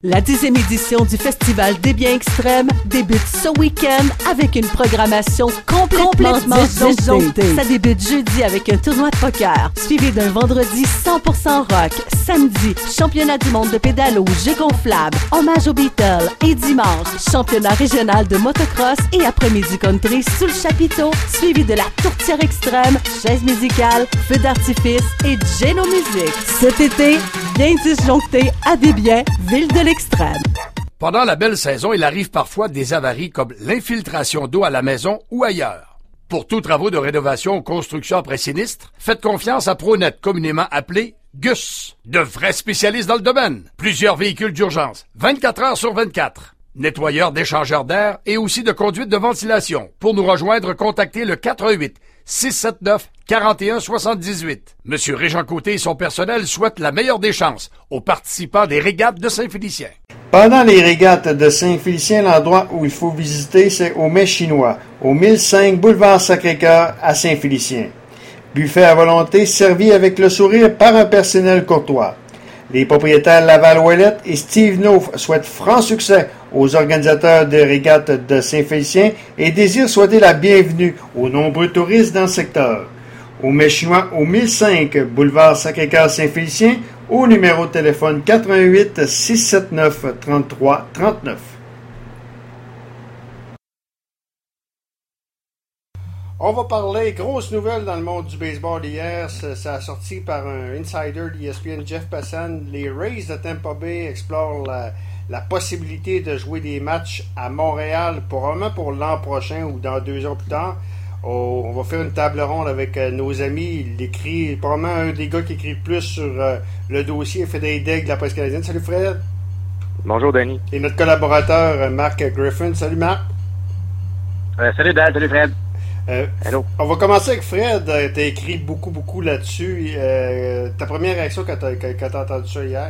La 10e édition du Festival des Biens Extrêmes débute ce week-end avec une programmation complètement disjonctée. Ça débute jeudi avec un tournoi de poker, suivi d'un vendredi 100% rock. Samedi, championnat du monde de pédalo, jeux gonflables, hommage aux Beatles. Et dimanche, championnat régional de motocross et après-midi country sous le chapiteau, suivi de la tourtière extrême, chaise musicale, feu d'artifice et Geno Music. Cet été, bien disjoncté à des biens, ville de l'extrême. Pendant la belle saison, il arrive parfois des avaries comme l'infiltration d'eau à la maison ou ailleurs. Pour tous travaux de rénovation ou construction après sinistre, faites confiance à Pronet, communément appelé GUS. De vrais spécialistes dans le domaine. Plusieurs véhicules d'urgence, 24 heures sur 24. Nettoyeurs d'échangeurs d'air et aussi de conduite de ventilation. Pour nous rejoindre, contactez le 88 679 41 78. Monsieur Régent Côté et son personnel souhaitent la meilleure des chances aux participants des régates de Saint-Félicien. Pendant les régates de Saint-Félicien, l'endroit où il faut visiter, c'est au Mets Chinois, au 1005 boulevard Sacré-Cœur à Saint-Félicien. Buffet à volonté servi avec le sourire par un personnel courtois. Les propriétaires Laval-Ouellette et Steve Neuf souhaitent franc succès aux organisateurs de régates de Saint-Félicien et désirent souhaiter la bienvenue aux nombreux touristes dans le secteur. Au Mets Chinois, au 1005 boulevard Sacré-Cœur Saint-Félicien, au numéro de téléphone 88 679 33 39. On va parler, grosse nouvelle dans le monde du baseball hier, ça a sorti par un insider d'ESPN, Jeff Passan. Les Rays de Tampa Bay explorent la possibilité de jouer des matchs à Montréal, probablement pour l'an prochain ou dans 2 ans plus tard. On va faire une table ronde avec nos amis. Il écrit, probablement un des gars qui écrit le plus sur le dossier, Frédéric Daigle de la presse canadienne. Salut Fred. Bonjour Danny. Et notre collaborateur Marc Griffin. Salut Marc. Salut Dan, salut Fred. Hello. On va commencer avec Fred. Tu as écrit beaucoup là-dessus. Ta première réaction quand tu as entendu ça hier?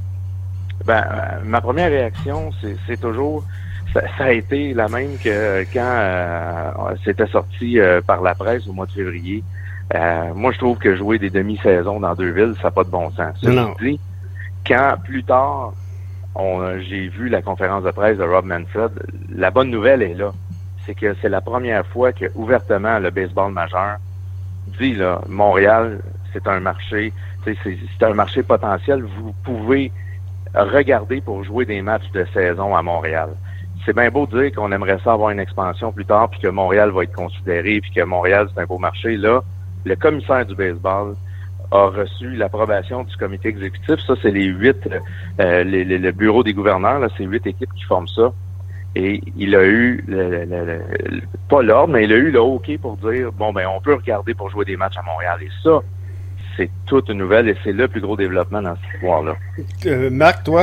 Ma première réaction, c'est toujours... Ça a été la même que quand c'était sorti par la presse au mois de février. Moi, je trouve que jouer des demi-saisons dans 2 villes, ça n'a pas de bon sens. Cela dit, quand plus tard, j'ai vu la conférence de presse de Rob Manfred, la bonne nouvelle est là. C'est que c'est la première fois que, ouvertement, le baseball majeur dit, là, Montréal, c'est un marché, c'est un marché potentiel. Vous pouvez regarder pour jouer des matchs de saison à Montréal. C'est bien beau de dire qu'on aimerait ça avoir une expansion plus tard, puis que Montréal va être considéré, puis que Montréal, c'est un beau marché. Là, le commissaire du baseball a reçu l'approbation du comité exécutif. Ça, c'est les 8, le bureau des gouverneurs, là, c'est 8 équipes qui forment ça. Et il a eu, pas l'ordre, mais il a eu le OK pour dire, bon, on peut regarder pour jouer des matchs à Montréal. Et ça, c'est toute une nouvelle et c'est le plus gros développement dans cette histoire-là. Marc, toi?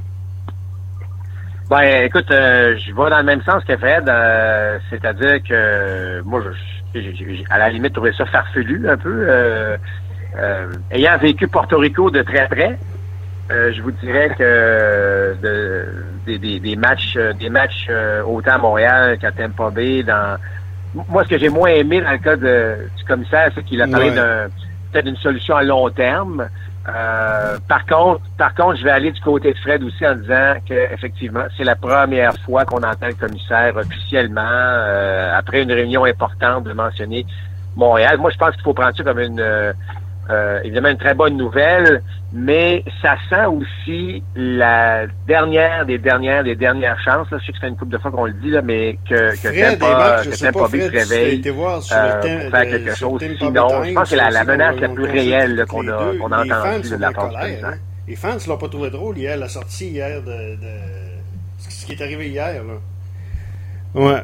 Écoute, je vais dans le même sens que Fred, c'est-à-dire que moi, j'ai à la limite trouvé ça farfelu un peu. Ayant vécu Porto Rico de très près, je vous dirais que des matchs autant à Montréal qu'à Tampa Bay. Moi, ce que j'ai moins aimé dans le cas du commissaire, c'est qu'il a parlé peut-être d'une solution à long terme. Par contre, je vais aller du côté de Fred aussi en disant que effectivement, c'est la première fois qu'on entend le commissaire officiellement, après une réunion importante, de mentionner Montréal. Moi, je pense qu'il faut prendre ça comme évidemment une très bonne nouvelle, mais ça sent aussi la dernière des dernières chances. Là, je sais que c'est une couple de fois qu'on le dit, là, mais que Tampa Bay se réveille pour faire quelque chose. Sinon, je pense que c'est la menace la plus réelle là, qu'on a entendue de la part du président. Les fans ne l'ont pas trouvé drôle hier, la sortie hier de ce qui est arrivé hier. Là. Ouais.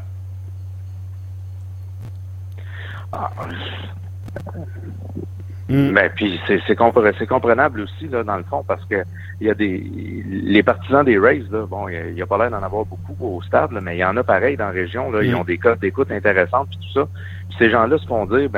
Puis c'est comprenable aussi là dans le fond parce que il y a les partisans des Rays là, bon il y a pas l'air d'en avoir beaucoup au stade là, mais il y en a pareil dans la région là, ils ont des codes d'écoute intéressantes puis tout ça. Puis ces gens-là se font dire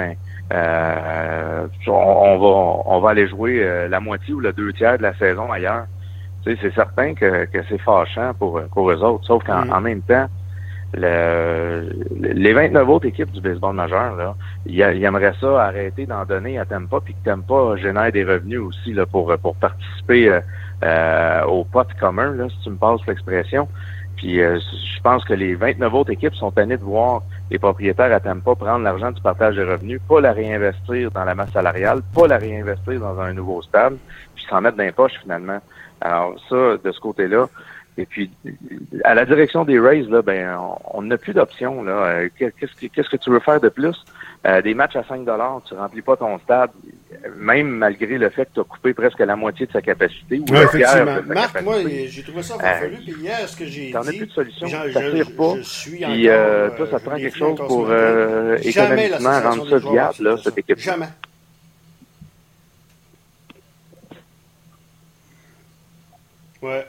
on va aller jouer la moitié ou le 2/3 de la saison ailleurs. Tu sais, c'est certain que c'est fâchant pour eux autres, sauf qu'en même temps les 29 autres équipes du baseball majeur, là, ils aimeraient ça arrêter d'en donner à Tampa, puis que Tampa génère des revenus aussi là pour participer au pot commun, là, si tu me passes l'expression. Puis je pense que les 29 autres équipes sont tannées de voir les propriétaires à Tampa prendre l'argent du partage des revenus, pas la réinvestir dans la masse salariale, pas la réinvestir dans un nouveau stade, puis s'en mettre dans les poches finalement. Alors ça, de ce côté-là. Et puis, à la direction des Rays, là, ben, on n'a plus d'options, là. Qu'est-ce que tu veux faire de plus? Des matchs à 5 $, tu remplis pas ton stade, même malgré le fait que tu as coupé presque la moitié de sa capacité. Oui, effectivement. Marc, moi, j'ai trouvé ça farfelu, puis hier, ce que j'ai dit... T'en as plus de solution, ça tire pas. Puis, toi, ça te prend quelque chose pour économiquement rendre ça viable, là, cette équipe. Jamais. Ouais.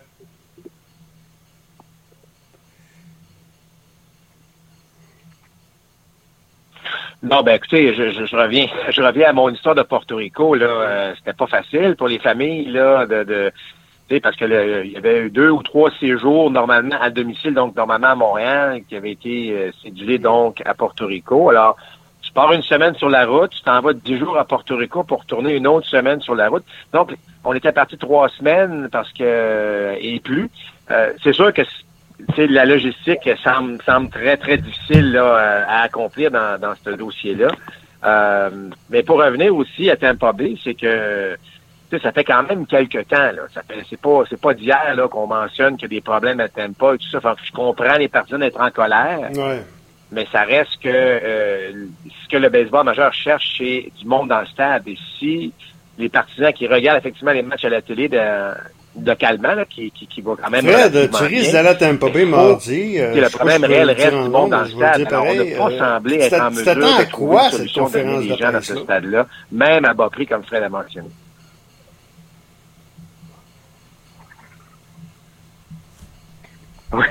Non, ben écoutez, je reviens à mon histoire de Porto Rico. Là, c'était pas facile pour les familles là de parce que il y avait eu 2 ou 3 séjours normalement à domicile, donc normalement à Montréal, qui avaient été cédulés donc à Porto Rico. Alors, tu pars une semaine sur la route, tu t'en vas 10 jours à Porto Rico pour retourner une autre semaine sur la route. Donc, on était parti 3 semaines parce que et plus. C'est sûr que la logistique semble très, très difficile là, à accomplir dans ce dossier-là. Mais pour revenir aussi à Tampa Bay, c'est que ça fait quand même quelques temps. Là. C'est pas d'hier là qu'on mentionne qu'il y a des problèmes à Tampa et tout ça. Fait que je comprends les partisans d'être en colère. Ouais. Mais ça reste que ce que le baseball majeur cherche, c'est du monde dans le stade. Et si les partisans qui regardent effectivement les matchs à la télé localement, là, qui va quand même... Fred, tu risques d'aller à Tampa Bay mardi. Le problème réel reste du monde dans le stade. Alors, on n'a pas semblé être en mesure de trouver une solution de donner des gens dans ce stade-là, même à bas prix, comme Fred a mentionné. Oui.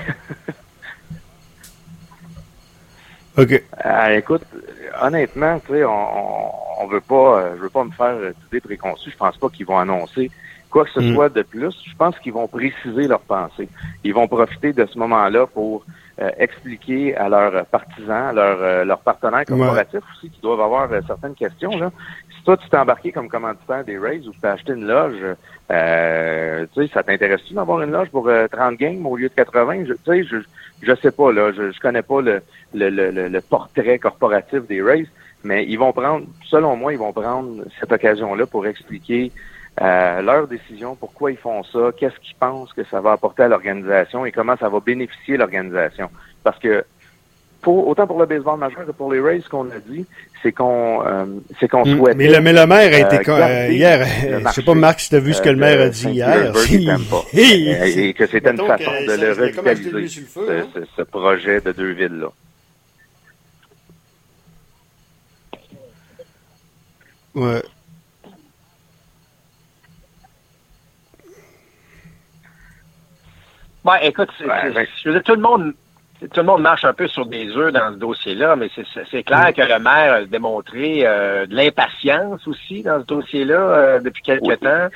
OK. Écoute, honnêtement, tu sais, on veut pas, je veux pas me faire d'idées préconçues. Je pense pas qu'ils vont annoncer quoi que ce soit de plus. Je pense qu'ils vont préciser leurs pensées. Ils vont profiter de ce moment-là pour expliquer à leurs partisans, à leurs partenaires corporatifs aussi, qui doivent avoir certaines questions, là. Si toi, tu t'es embarqué comme commanditaire des Rays ou tu as acheté une loge, tu sais, ça t'intéresse-tu d'avoir une loge pour 30 games au lieu de 80? Je sais pas, là. Je connais pas le portrait corporatif des Rays, mais ils vont prendre, selon moi, ils vont prendre cette occasion-là pour expliquer leur décision, pourquoi ils font ça, qu'est-ce qu'ils pensent que ça va apporter à l'organisation et comment ça va bénéficier l'organisation. Parce que autant pour le baseball majeur que pour les Rays, ce qu'on a dit, c'est qu'on souhaite. Mais le maire a été hier. Je sais pas, Marc, si tu as vu ce que le maire a dit hier. Et que c'était une façon de le revitaliser, ce projet de 2 villes-là. Ouais. Ouais, écoute, je veux dire, tout le monde marche un peu sur des œufs dans ce dossier-là, mais c'est clair que le maire a démontré de l'impatience aussi dans ce dossier-là depuis quelques temps.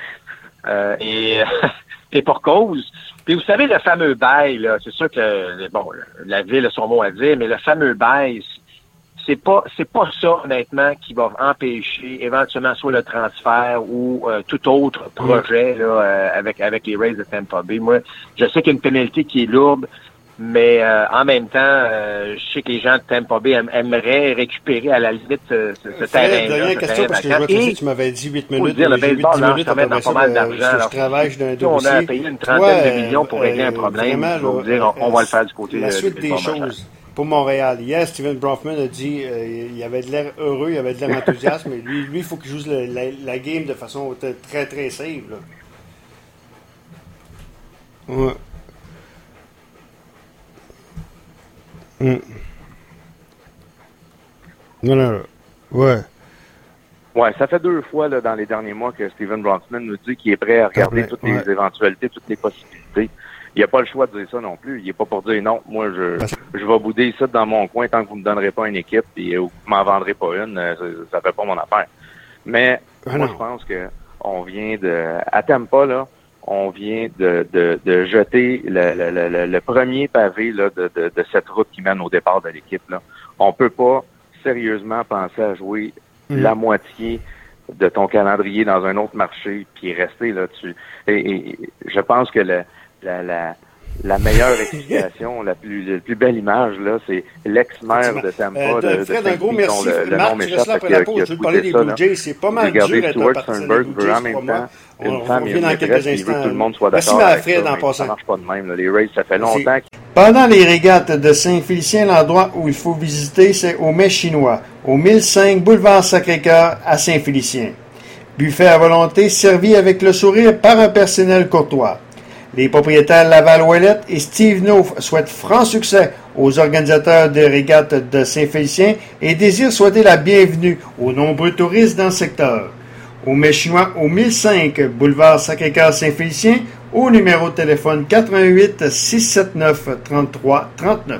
Et pour cause. Puis vous savez, le fameux bail, là, c'est sûr que la ville a son mot à dire, mais le fameux bail, c'est pas ça, honnêtement, qui va empêcher éventuellement soit le transfert ou tout autre projet là, avec les Rays de Tampa Bay. Moi, je sais qu'il y a une pénalité qui est lourde, mais en même temps, je sais que les gens de Tampa Bay aimeraient récupérer à la limite ce terrain-là. Dernière question, parce que je vois que tu m'avais dit 8 minutes. Dire, le baseball lance quand même dans pas mal d'argent. Je travaille d'un dossier. On a payé une trentaine de millions pour régler un problème. Vraiment, je vais dire, on va le faire du côté la suite des choses. Pour Montréal. Hier, Steven Bronfman a dit il avait de l'air heureux, il avait de l'air enthousiaste, mais lui, il faut qu'il joue la game de façon très, très safe. Là. Ouais. Non. Ouais. Ouais, ça fait 2 fois là, dans les derniers mois que Steven Bronfman nous dit qu'il est prêt à regarder toutes les éventualités, toutes les possibilités. Il n'y a pas le choix de dire ça non plus. Il n'est pas pour dire non, moi je vais bouder ici dans mon coin tant que vous ne me donnerez pas une équipe et vous ne m'en vendrez pas une, ça fait pas mon affaire. Mais moi je pense que on vient à Tampa, là, on vient de jeter le premier pavé là, de cette route qui mène au départ de l'équipe. Là. On peut pas sérieusement penser à jouer la moitié de ton calendrier dans un autre marché puis rester là-dessus. Et je pense que la meilleure explication, la plus belle image, là, c'est l'ex-maire de Tampa, de Fred, un gros merci. le nom m'échappe, après la pause, je veux parler des Blue Jays. C'est pas mal dur d'être un partisan des Blue Jays, pour moi. Une femme, il y a une quelques qui veut que tout le monde soit d'accord. Merci, Fred, en passant. Ça marche pas de même. Là. Les Rays, ça fait longtemps. Pendant les régates de Saint-Félicien, l'endroit où il faut visiter, c'est au Mets chinois, au 1005 boulevard Sacré-Cœur à Saint-Félicien. Buffet à volonté, servi avec le sourire par un personnel courtois. Les propriétaires Laval Ouellette et Steve Neuf souhaitent franc succès aux organisateurs des régates de Saint-Félicien et désirent souhaiter la bienvenue aux nombreux touristes dans le secteur. Au Mets chinois, au 1005 boulevard Sacré-Cœur Saint-Félicien, au numéro de téléphone 88 679 33 39.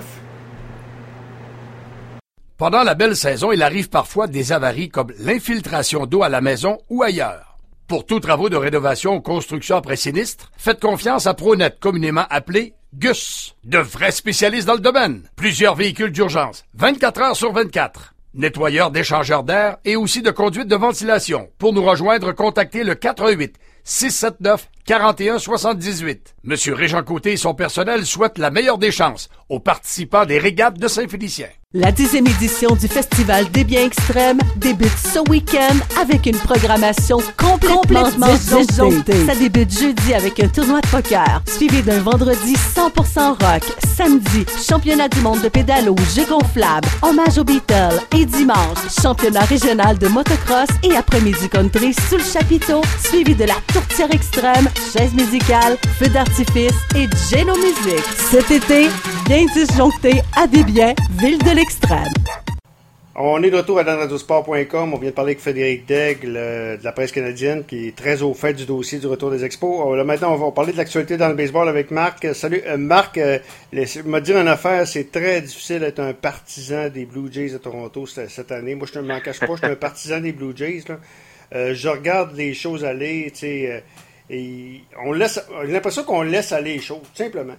Pendant la belle saison, il arrive parfois des avaries comme l'infiltration d'eau à la maison ou ailleurs. Pour tous travaux de rénovation ou construction après sinistre, faites confiance à ProNet, communément appelé GUS. De vrais spécialistes dans le domaine. Plusieurs véhicules d'urgence, 24 heures sur 24. Nettoyeurs d'échangeurs d'air et aussi de conduite de ventilation. Pour nous rejoindre, contactez le 88 679 41 78. Monsieur Régent Côté et son personnel souhaitent la meilleure des chances aux participants des régates de Saint-Félicien. La 10e édition du Festival des biens extrêmes débute ce week-end avec une programmation complètement disjonctée. Ça débute jeudi avec un tournoi de poker, suivi d'un vendredi 100% rock. Samedi, championnat du monde de pédalo, jeux gonflables, hommage aux Beatles. Et dimanche, championnat régional de motocross et après-midi country sous le chapiteau, suivi de la tourtière extrême, chaise musicale, feu d'artifice et Geno Music. Cet été, bien disjoncté à Desbiens, ville de l'extrême. On est de retour à danradiosport.com. On vient de parler avec Frédéric Daigle de la presse canadienne qui est très au fait du dossier du retour des expos. Là, maintenant, on va parler de l'actualité dans le baseball avec Marc. Salut, Marc. Me dire une affaire, c'est très difficile d'être un partisan des Blue Jays de Toronto cette année. Moi, je ne m'en cache pas, je suis un partisan des Blue Jays. Là. Je regarde les choses aller, tu sais, et j'ai l'impression qu'on laisse aller les choses, tout simplement.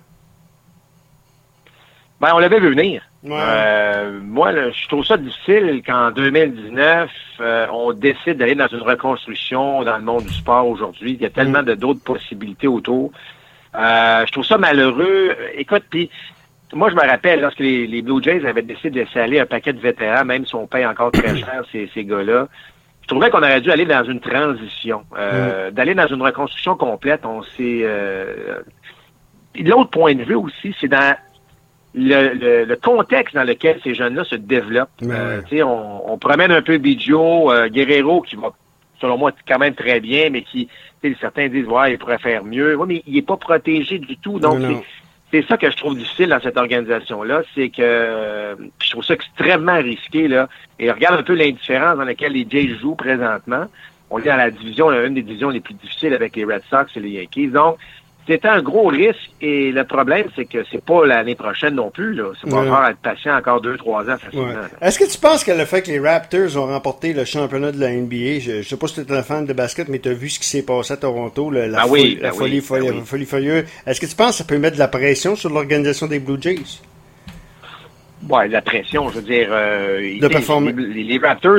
Ben, on l'avait vu venir. Ouais. Moi, là, je trouve ça difficile qu'en 2019, on décide d'aller dans une reconstruction dans le monde du sport aujourd'hui. Il y a tellement d'autres possibilités autour. Je trouve ça malheureux. Écoute, puis moi, je me rappelle, lorsque les Blue Jays avaient décidé de laisser aller un paquet de vétérans, même si on paye encore très cher ces gars-là, je trouvais qu'on aurait dû aller dans une transition, d'aller dans une reconstruction complète. On s'est... L'autre point de vue aussi, c'est dans le contexte dans lequel ces jeunes-là se développent. On promène un peu Biggio, Guerrero, qui va, selon moi, quand même très bien, mais qui, certains disent, ouais, il pourrait faire mieux. Ouais, mais il est pas protégé du tout. Donc, c'est ça que je trouve difficile dans cette organisation-là, c'est que je trouve ça extrêmement risqué, là. Et regarde un peu l'indifférence dans laquelle les Jays jouent présentement. On est dans la division, une des divisions les plus difficiles avec les Red Sox et les Yankees. Donc, c'est un gros risque et le problème, c'est que c'est pas l'année prochaine non plus, là. C'est pas encore être patient encore 2-3 ans facilement. Ouais. Est-ce que tu penses que le fait que les Raptors ont remporté le championnat de la NBA, je sais pas si tu es un fan de basket, mais tu as vu ce qui s'est passé à Toronto, la folie furieuse. Est-ce que tu penses que ça peut mettre de la pression sur l'organisation des Blue Jays? Ouais, la pression, je veux dire, de performer. Les Raptors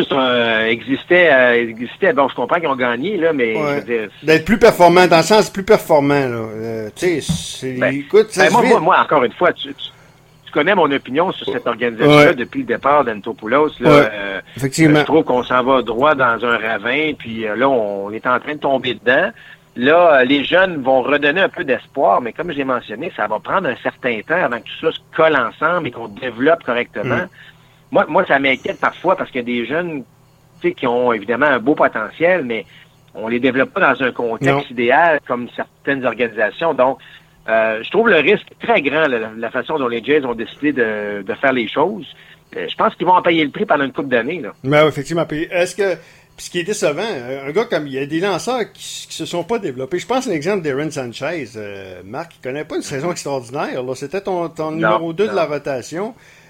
existaient. Bon, je comprends qu'ils ont gagné, là, mais je veux dire, d'être plus performant, dans le sens plus performant, là. Tu sais, écoute, ça moi, encore une fois, tu connais mon opinion sur cette organisation-là depuis le départ d'Antopoulos. Là, effectivement. Je trouve qu'on s'en va droit dans un ravin, puis là, on est en train de tomber dedans. Là, les jeunes vont redonner un peu d'espoir, mais comme je l'ai mentionné, ça va prendre un certain temps avant que tout ça se colle ensemble et qu'on développe correctement. Moi, ça m'inquiète parfois parce qu'il y a des jeunes, tu sais, qui ont évidemment un beau potentiel, mais on les développe pas dans un contexte idéal comme certaines organisations. Donc, je trouve le risque très grand, la façon dont les Jays ont décidé de faire les choses. Je pense qu'ils vont en payer le prix pendant une couple d'années, là. Ben, effectivement. Est-ce que... Puis ce qui est décevant, un gars comme il y a des lanceurs qui se sont pas développés. Je pense à l'exemple d'Aaron Sanchez. Marc, il connaît pas une saison extraordinaire. Là, c'était ton numéro 2 de la rotation.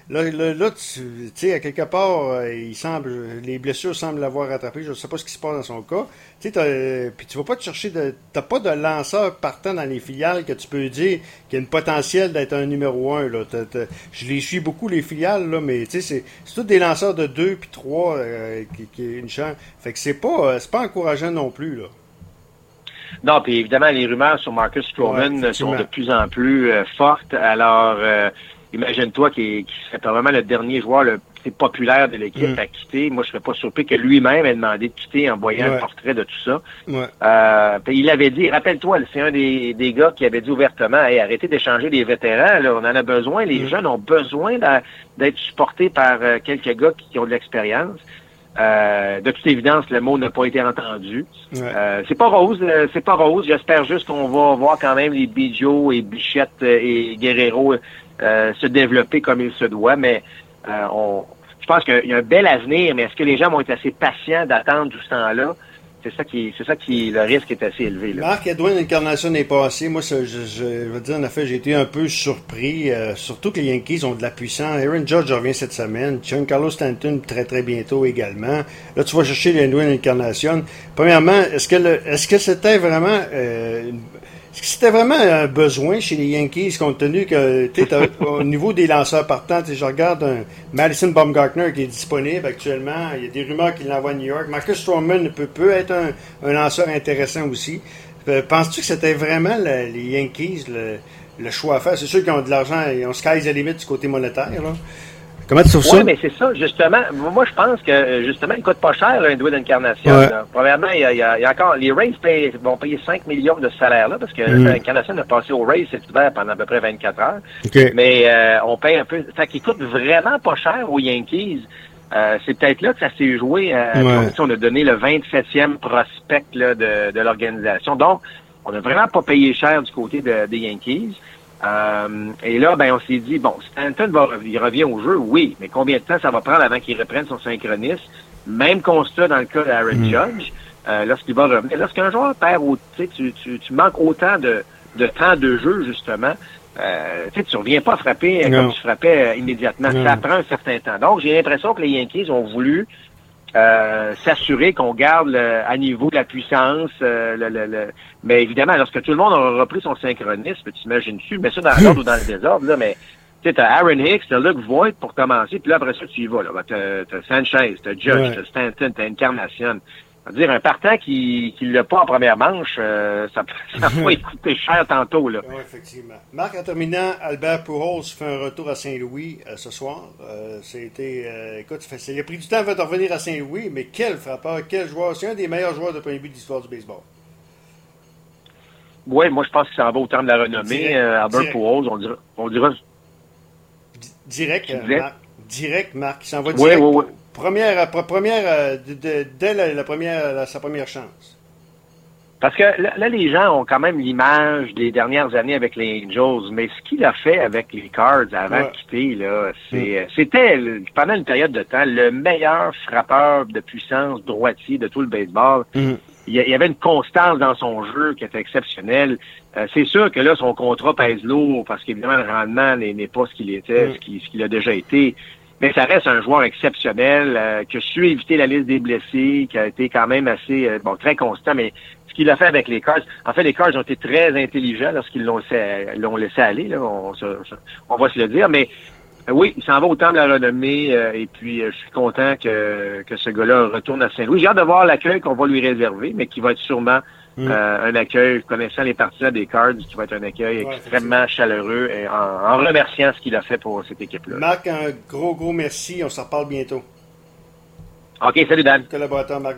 Là, tu sais, à quelque part, les blessures semblent l'avoir rattrapé. Je ne sais pas ce qui se passe dans son cas. Tu sais, puis tu vas pas te chercher t'as pas de lanceur partant dans les filiales que tu peux dire qu'il y a une potentiel d'être un numéro 1, là. Je les suis beaucoup, les filiales, là, mais tu sais, c'est tous des lanceurs de 2 puis 3 qui ont une chance. Fait que c'est pas encourageant non plus, là. Non, puis évidemment, les rumeurs sur Marcus Stroman sont de plus en plus fortes. Alors, imagine-toi qu'il serait probablement le dernier joueur le plus populaire de l'équipe à quitter. Moi, je serais pas surpris que lui-même ait demandé de quitter en voyant un portrait de tout ça. Puis il avait dit, rappelle-toi, c'est un des gars qui avait dit ouvertement, hey, arrêtez d'échanger des vétérans, là, on en a besoin. Les jeunes ont besoin d'être supportés par quelques gars qui ont de l'expérience. De toute évidence, le mot n'a pas été entendu. C'est pas rose. J'espère juste qu'on va voir quand même les Biggio et Bichette et Guerrero se développer comme il se doit. Mais je pense qu'il y a un bel avenir, mais est-ce que les gens vont être assez patients d'attendre tout ce temps-là? C'est ça qui le risque est assez élevé, là. Marc-Edwin Encarnacion est passé. Moi, je veux dire, en effet, j'ai été un peu surpris. Surtout que les Yankees ont de la puissance. Aaron Judge revient cette semaine. Giancarlo Stanton très très bientôt également. Là, tu vas chercher l'Edwin Encarnacion. Premièrement, est-ce que c'était vraiment un besoin chez les Yankees, compte tenu que, au niveau des lanceurs partants, je regarde un Madison Bumgarner qui est disponible actuellement. Il y a des rumeurs qu'il l'envoie à New York. Marcus Stroman peut être un lanceur intéressant aussi. Penses-tu que c'était vraiment les Yankees le choix à faire? C'est sûr qu'ils ont de l'argent, ils ont sky's the limit du côté monétaire, là. Comment tu trouves ça? Oui, mais c'est ça, justement. Moi, je pense que, justement, il coûte pas cher, un Edwin Encarnacion. Premièrement, il y a encore, les Rays vont payer 5 millions de salaire, là, parce que Encarnacion a passé aux Rays cet hiver pendant à peu près 24 heures. Okay. Mais, on paye un peu, fait qu'il coûte vraiment pas cher aux Yankees. C'est peut-être là que ça s'est joué. On a donné le 27e prospect, là, de l'organisation. Donc, on n'a vraiment pas payé cher du côté des Yankees. Et là, on s'est dit, bon, Stanton il revient au jeu, oui, mais combien de temps ça va prendre avant qu'il reprenne son synchronisme? Même constat dans le cas d'Aaron Judge, lorsqu'il va revenir. Lorsqu'un joueur perd, tu manques autant de temps de jeu, justement, tu reviens pas à frapper comme tu frappais immédiatement. Ça prend un certain temps. Donc, j'ai l'impression que les Yankees ont voulu s'assurer qu'on garde à niveau de la puissance. Mais évidemment, lorsque tout le monde aura repris son synchronisme, tu imagines-tu, mets ça dans l'ordre ou dans le désordre, là, mais tu sais, t'as Aaron Hicks, t'as Luke Voigt pour commencer, puis là, après ça, tu y vas. Là. T'as Sanchez, t'as Judge, t'as Stanton, t'as Encarnacion. C'est-à-dire, un partant qui l'a pas en première manche, ça va coûter cher tantôt, là. Oui, effectivement. Marc, en terminant, Albert Pujols fait un retour à Saint-Louis ce soir. Écoute, il a pris du temps avant de revenir à Saint-Louis, mais quel frappeur, quel joueur. C'est un des meilleurs joueurs de premier but de l'histoire du baseball. Oui, moi, je pense que ça en va au terme de la renommée. Albert Pujols, on dira... Direct, Marc. Il s'en va direct. Oui. Dès sa première chance. Parce que là, les gens ont quand même l'image des dernières années avec les Angels, mais ce qu'il a fait avec les Cards avant de quitter, là, c'était, pendant une période de temps, le meilleur frappeur de puissance droitier de tout le baseball. Il y avait une constance dans son jeu qui était exceptionnelle. C'est sûr que là, son contrat pèse lourd parce qu'évidemment, le rendement n'est pas ce qu'il était, ce qu'il a déjà été. Mais ça reste un joueur exceptionnel qui a su éviter la liste des blessés, qui a été quand même assez, très constant. Mais ce qu'il a fait avec les Cards, en fait, les Cards ont été très intelligents lorsqu'ils l'ont laissé aller. Là, on va se le dire. Mais oui, il s'en va au temps de la renommée. Et puis, je suis content que ce gars-là retourne à Saint-Louis. J'ai hâte de voir l'accueil qu'on va lui réserver, mais qui va être sûrement un accueil, connaissant les partisans des Cards, qui va être un accueil extrêmement chaleureux et en remerciant ce qu'il a fait pour cette équipe-là. Marc, un gros merci. On s'en reparle bientôt. OK, salut Dan. Collaborateur Marc